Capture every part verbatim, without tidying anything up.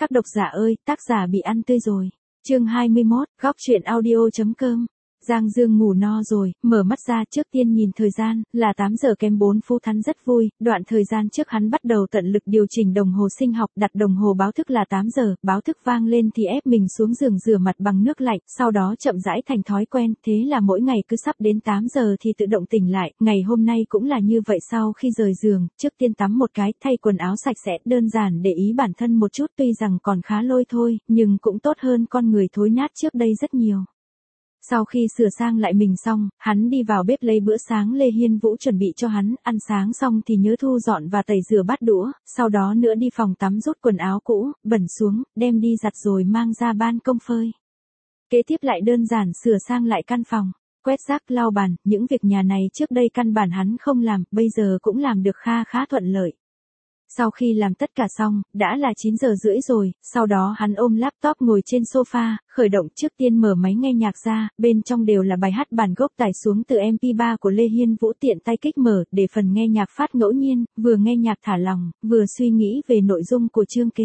Các độc giả ơi, tác giả bị ăn tươi rồi. Chương hai mươi mốt, góc truyện audio.com. Giang Dương ngủ no rồi, mở mắt ra trước tiên nhìn thời gian, là tám giờ kém bốn phút. Hắn rất vui, đoạn thời gian trước hắn bắt đầu tận lực điều chỉnh đồng hồ sinh học, đặt đồng hồ báo thức là tám giờ, báo thức vang lên thì ép mình xuống giường rửa mặt bằng nước lạnh, sau đó chậm rãi thành thói quen, thế là mỗi ngày cứ sắp đến tám giờ thì tự động tỉnh lại, ngày hôm nay cũng là như vậy. Sau khi rời giường, trước tiên tắm một cái, thay quần áo sạch sẽ, đơn giản để ý bản thân một chút, tuy rằng còn khá lôi thôi, nhưng cũng tốt hơn con người thối nát trước đây rất nhiều. Sau khi sửa sang lại mình xong, hắn đi vào bếp lấy bữa sáng Lê Hiên Vũ chuẩn bị cho hắn, ăn sáng xong thì nhớ thu dọn và tẩy rửa bát đũa, sau đó nữa đi phòng tắm rút quần áo cũ, bẩn xuống, đem đi giặt rồi mang ra ban công phơi. Kế tiếp lại đơn giản sửa sang lại căn phòng, quét rác lau bàn, những việc nhà này trước đây căn bản hắn không làm, bây giờ cũng làm được kha khá thuận lợi. Sau khi làm tất cả xong, đã là chín giờ rưỡi rồi, sau đó hắn ôm laptop ngồi trên sofa, khởi động trước tiên mở máy nghe nhạc ra, bên trong đều là bài hát bản gốc tải xuống từ em pê ba của Lê Hiên Vũ, tiện tay kích mở, để phần nghe nhạc phát ngẫu nhiên, vừa nghe nhạc thả lòng, vừa suy nghĩ về nội dung của chương kế.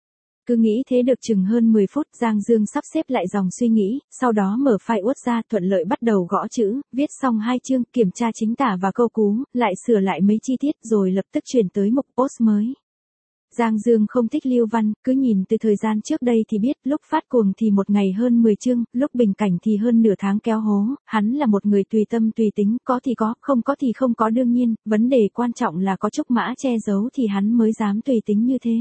Cứ nghĩ thế được chừng hơn mười phút, Giang Dương sắp xếp lại dòng suy nghĩ, sau đó mở file Word ra, thuận lợi bắt đầu gõ chữ, viết xong hai chương, kiểm tra chính tả và câu cú, lại sửa lại mấy chi tiết rồi lập tức chuyển tới mục post mới. Giang Dương không thích lưu văn, cứ nhìn từ thời gian trước đây thì biết, lúc phát cuồng thì một ngày hơn mười chương, lúc bình cảnh thì hơn nửa tháng kéo hố, hắn là một người tùy tâm tùy tính, có thì có, không có thì không có, đương nhiên, vấn đề quan trọng là có trúc mã che giấu thì hắn mới dám tùy tính như thế.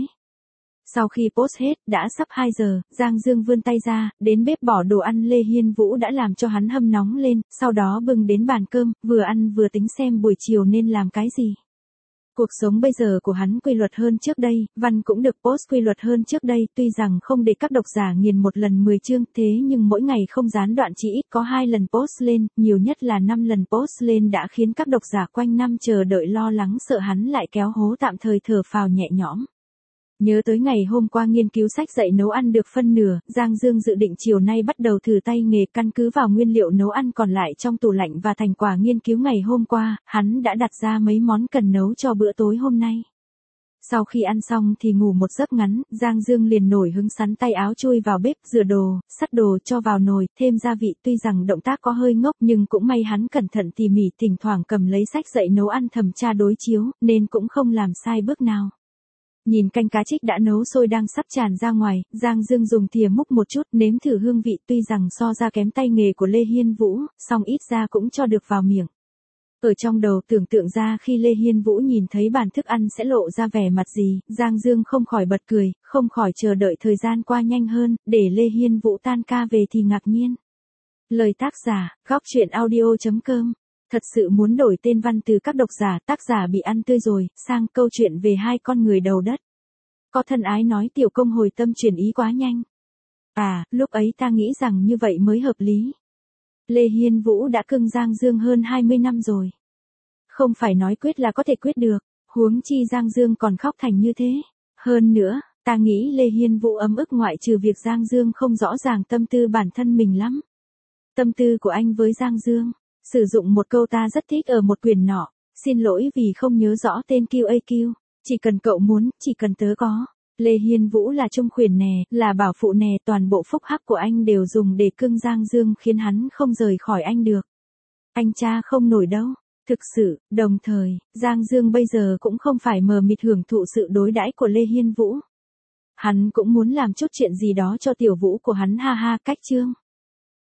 Sau khi post hết, đã sắp hai giờ, Giang Dương vươn tay ra, đến bếp bỏ đồ ăn Lê Hiên Vũ đã làm cho hắn hâm nóng lên, sau đó bưng đến bàn cơm, vừa ăn vừa tính xem buổi chiều nên làm cái gì. Cuộc sống bây giờ của hắn quy luật hơn trước đây, văn cũng được post quy luật hơn trước đây, tuy rằng không để các độc giả nghiền một lần mười chương, thế nhưng mỗi ngày không gián đoạn chỉ ít có hai lần post lên, nhiều nhất là năm lần post lên đã khiến các độc giả quanh năm chờ đợi lo lắng sợ hắn lại kéo hố, tạm thời thở phào nhẹ nhõm. Nhớ tới ngày hôm qua nghiên cứu sách dạy nấu ăn được phân nửa, Giang Dương dự định chiều nay bắt đầu thử tay nghề, căn cứ vào nguyên liệu nấu ăn còn lại trong tủ lạnh và thành quả nghiên cứu ngày hôm qua, hắn đã đặt ra mấy món cần nấu cho bữa tối hôm nay. Sau khi ăn xong thì ngủ một giấc ngắn, Giang Dương liền nổi hứng sắn tay áo chui vào bếp, rửa đồ, sắt đồ cho vào nồi, thêm gia vị, tuy rằng động tác có hơi ngốc nhưng cũng may hắn cẩn thận tỉ mỉ, thỉnh thoảng cầm lấy sách dạy nấu ăn thẩm tra đối chiếu, nên cũng không làm sai bước nào. Nhìn canh cá trích đã nấu sôi đang sắp tràn ra ngoài, Giang Dương dùng thìa múc một chút, nếm thử hương vị, tuy rằng so ra kém tay nghề của Lê Hiên Vũ, song ít ra cũng cho được vào miệng. Ở trong đầu tưởng tượng ra khi Lê Hiên Vũ nhìn thấy bàn thức ăn sẽ lộ ra vẻ mặt gì, Giang Dương không khỏi bật cười, không khỏi chờ đợi thời gian qua nhanh hơn, để Lê Hiên Vũ tan ca về thì ngạc nhiên. Lời tác giả, góc truyện audio.com. Thật sự muốn đổi tên văn từ các độc giả, tác giả bị ăn tươi rồi, sang câu chuyện về hai con người đầu đất. Có thân ái nói tiểu công hồi tâm chuyển ý quá nhanh. À, lúc ấy ta nghĩ rằng như vậy mới hợp lý. Lê Hiên Vũ đã cưng Giang Dương hơn hai mươi năm rồi. Không phải nói quyết là có thể quyết được, huống chi Giang Dương còn khóc thành như thế. Hơn nữa, ta nghĩ Lê Hiên Vũ ấm ức ngoại trừ việc Giang Dương không rõ ràng tâm tư bản thân mình lắm. Tâm tư của anh với Giang Dương. Sử dụng một câu ta rất thích ở một quyển nọ, xin lỗi vì không nhớ rõ tên quy a quy, chỉ cần cậu muốn, chỉ cần tớ có. Lê Hiên Vũ là trung khuyển nè, là bảo phụ nè, toàn bộ phúc hắc của anh đều dùng để cưng Giang Dương khiến hắn không rời khỏi anh được. Anh cha không nổi đâu, thực sự, đồng thời, Giang Dương bây giờ cũng không phải mờ mịt hưởng thụ sự đối đãi của Lê Hiên Vũ. Hắn cũng muốn làm chút chuyện gì đó cho tiểu Vũ của hắn, ha ha, cách chương.